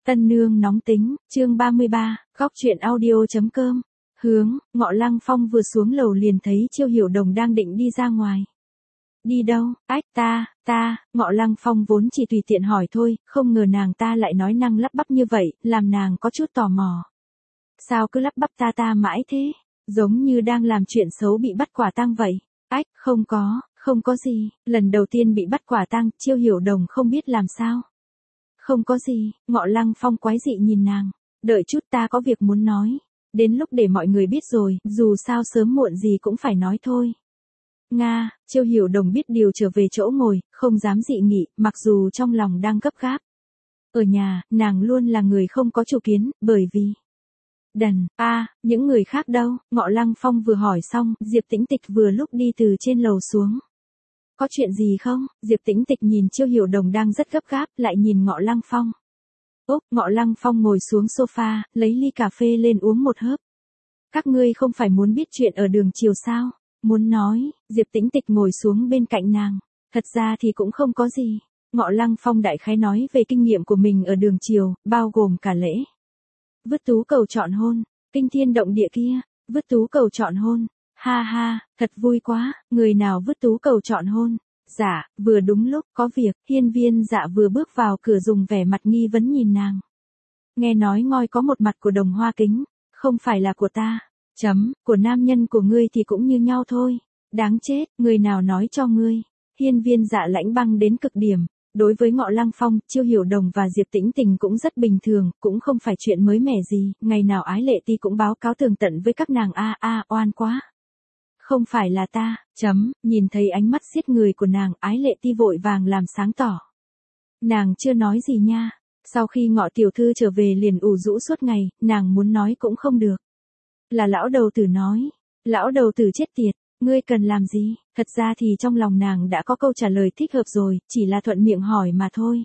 Tân nương nóng tính, chương 33, góc truyện audio.com. Hướng, Ngọ Lăng Phong vừa xuống lầu liền thấy Chiêu Hiểu Đồng đang định đi ra ngoài. Đi đâu? Ách ta, Ngọ Lăng Phong vốn chỉ tùy tiện hỏi thôi, không ngờ nàng ta lại nói năng lắp bắp như vậy, làm nàng có chút tò mò. Sao cứ lắp bắp ta mãi thế? Giống như đang làm chuyện xấu bị bắt quả tang vậy. Ách, không có gì, lần đầu tiên bị bắt quả tang, Chiêu Hiểu Đồng không biết làm sao. Không có gì, Ngọ Lăng Phong quái dị nhìn nàng, đợi chút ta có việc muốn nói, đến lúc để mọi người biết rồi, dù sao sớm muộn gì cũng phải nói thôi. Nga, Chiêu Hiểu Đồng biết điều trở về chỗ ngồi, không dám dị nghị, mặc dù trong lòng đang gấp gáp. Ở nhà, nàng luôn là người không có chủ kiến, bởi vì... những người khác đâu? Ngọ Lăng Phong vừa hỏi xong, Diệp Tĩnh Tịch vừa lúc đi từ trên lầu xuống. Có chuyện gì không? Diệp Tĩnh Tịch nhìn Chiêu Hiểu Đồng đang rất gấp gáp, lại nhìn Ngọ Lăng Phong. Ngọ Lăng Phong ngồi xuống sofa, lấy ly cà phê lên uống một hớp. Các ngươi không phải muốn biết chuyện ở đường chiều sao? Muốn nói, Diệp Tĩnh Tịch ngồi xuống bên cạnh nàng. Thật ra thì cũng không có gì. Ngọ Lăng Phong đại khái nói về kinh nghiệm của mình ở đường chiều, bao gồm cả lễ vứt tú cầu chọn hôn, kinh thiên động địa kia, vứt tú cầu chọn hôn. Ha ha, thật vui quá, người nào vứt tú cầu chọn hôn? Dạ, vừa đúng lúc, có việc, Hiên Viên Dạ vừa bước vào cửa dùng vẻ mặt nghi vấn nhìn nàng. Nghe nói ngôi có một mặt của Đồng Hoa Kính, không phải là của ta, của nam nhân của ngươi thì cũng như nhau thôi. Đáng chết, người nào nói cho ngươi? Hiên Viên Dạ lãnh băng đến cực điểm. Đối với Ngọ Lăng Phong, Chiêu Hiểu Đồng và Diệp Tĩnh Tình cũng rất bình thường, cũng không phải chuyện mới mẻ gì, ngày nào Ái Lệ Ti cũng báo cáo tường tận với các nàng oan quá. Không phải là ta, nhìn thấy ánh mắt giết người của nàng, Ái Lệ Ti vội vàng làm sáng tỏ. Nàng chưa nói gì nha, sau khi Ngọ tiểu thư trở về liền ủ rũ suốt ngày, nàng muốn nói cũng không được. Là lão đầu tử nói, lão đầu tử chết tiệt. Ngươi cần làm gì? Thật ra thì trong lòng nàng đã có câu trả lời thích hợp rồi, chỉ là thuận miệng hỏi mà thôi.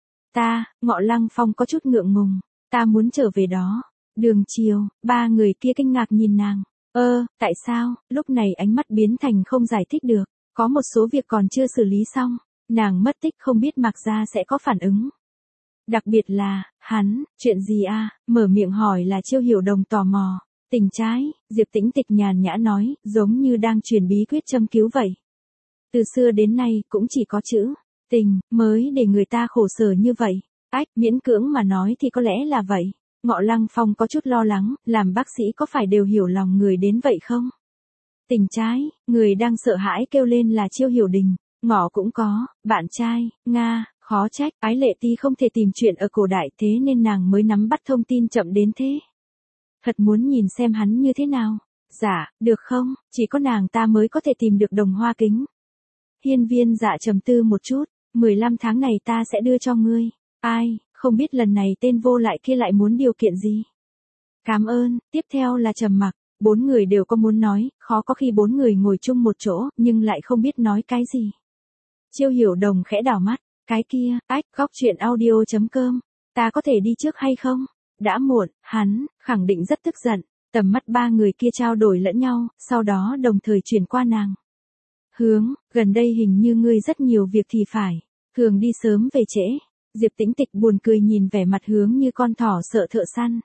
Ngọ Lăng Phong có chút ngượng ngùng, ta muốn trở về đó. Đường chiều, ba người kia kinh ngạc nhìn nàng. Tại sao? Lúc này ánh mắt biến thành không giải thích được, có một số việc còn chưa xử lý xong, nàng mất tích không biết Mạc Gia sẽ có phản ứng. Đặc biệt là, chuyện gì mở miệng hỏi là Chiêu Hiểu Đồng tò mò. Tình trái, Diệp Tĩnh Tịch nhàn nhã nói, giống như đang truyền bí quyết châm cứu vậy. Từ xưa đến nay, cũng chỉ có chữ tình mới để người ta khổ sở như vậy. Miễn cưỡng mà nói thì có lẽ là vậy. Ngọ Lăng Phong có chút lo lắng, làm bác sĩ có phải đều hiểu lòng người đến vậy không? Tình trái, người đang sợ hãi kêu lên là Chiêu Hiểu Đình. Ngọ cũng có, bạn trai, Nga, khó trách, Ái Lệ Ti không thể tìm chuyện ở cổ đại thế nên nàng mới nắm bắt thông tin chậm đến thế. Thật muốn nhìn xem hắn như thế nào. Dạ, được không, chỉ có nàng ta mới có thể tìm được Đồng Hoa Kính. Hiên Viên Dạ trầm tư một chút, 15 tháng này ta sẽ đưa cho ngươi. Ai, không biết lần này tên vô lại kia lại muốn điều kiện gì. Cảm ơn, tiếp theo là trầm mặc, 4 người đều có muốn nói, khó có khi 4 người ngồi chung một chỗ, nhưng lại không biết nói cái gì. Chiêu Hiểu Đồng khẽ đảo mắt, cái kia, góc truyện audio.com, ta có thể đi trước hay không? Đã muộn, hắn khẳng định rất tức giận. Tầm mắt ba người kia trao đổi lẫn nhau, sau đó đồng thời chuyển qua nàng. Hướng, gần đây hình như ngươi rất nhiều việc thì phải, thường đi sớm về trễ. Diệp Tĩnh Tịch buồn cười nhìn vẻ mặt Hướng như con thỏ sợ thợ săn.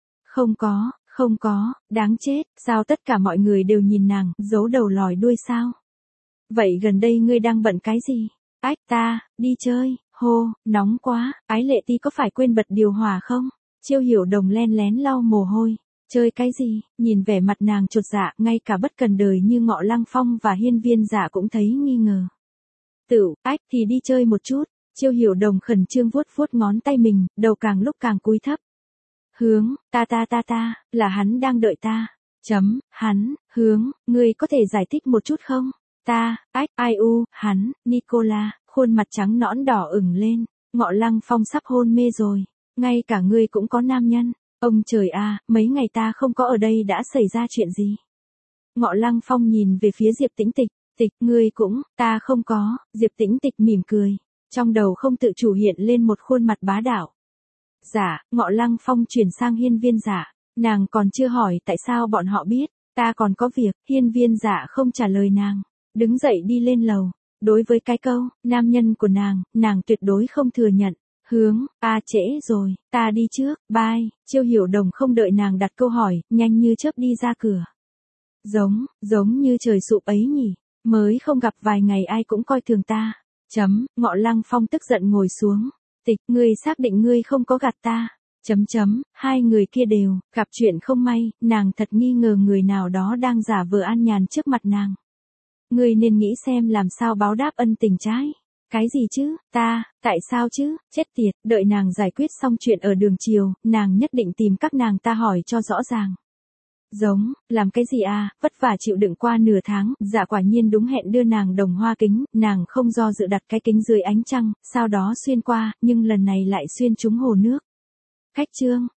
Không có, đáng chết, sao tất cả mọi người đều nhìn nàng, giấu đầu lòi đuôi sao? Vậy gần đây ngươi đang bận cái gì? Ta, đi chơi, nóng quá, Ái Lệ Ti có phải quên bật điều hòa không? Chiêu Hiểu Đồng len lén lau mồ hôi. Chơi cái gì? Nhìn vẻ mặt nàng chột dạ, ngay cả bất cần đời như Ngọ Lăng Phong và Hiên Viên Dạ cũng thấy nghi ngờ. Thì đi chơi một chút. Chiêu Hiểu Đồng khẩn trương vuốt vuốt ngón tay mình, đầu càng lúc càng cúi thấp. Hướng, ta, là hắn đang đợi ta. Hướng, ngươi có thể giải thích một chút không? Nicola, khuôn mặt trắng nõn đỏ ửng lên. Ngọ Lăng Phong sắp hôn mê rồi. Ngay cả ngươi cũng có nam nhân. Ông trời mấy ngày ta không có ở đây đã xảy ra chuyện gì? Ngọ Lăng Phong nhìn về phía Diệp Tĩnh Tịch, ngươi cũng, ta không có. Diệp Tĩnh Tịch mỉm cười, trong đầu không tự chủ hiện lên một khuôn mặt bá đạo. Dạ, Ngọ Lăng Phong chuyển sang Hiên Viên Dạ, nàng còn chưa hỏi tại sao bọn họ biết, ta còn có việc. Hiên Viên Dạ không trả lời nàng, đứng dậy đi lên lầu. Đối với cái câu, nam nhân của nàng tuyệt đối không thừa nhận. Hướng, trễ rồi, ta đi trước, bye. Chiêu Hiểu Đồng không đợi nàng đặt câu hỏi, nhanh như chớp đi ra cửa. Giống như trời sụp ấy nhỉ, mới không gặp vài ngày ai cũng coi thường ta. Ngọ Lăng Phong tức giận ngồi xuống. Tịch, ngươi xác định ngươi không có gạt ta. Hai người kia đều, gặp chuyện không may, nàng thật nghi ngờ người nào đó đang giả vờ an nhàn trước mặt nàng. Ngươi nên nghĩ xem làm sao báo đáp ân tình trái. Cái gì chứ, tại sao chứ, chết tiệt, đợi nàng giải quyết xong chuyện ở đường chiều, nàng nhất định tìm các nàng ta hỏi cho rõ ràng. Làm cái gì vất vả chịu đựng qua nửa tháng, dạ quả nhiên đúng hẹn đưa nàng đồng hoa kính, nàng không do dự đặt cái kính dưới ánh trăng, sau đó xuyên qua, nhưng lần này lại xuyên trúng hồ nước. Khách trương,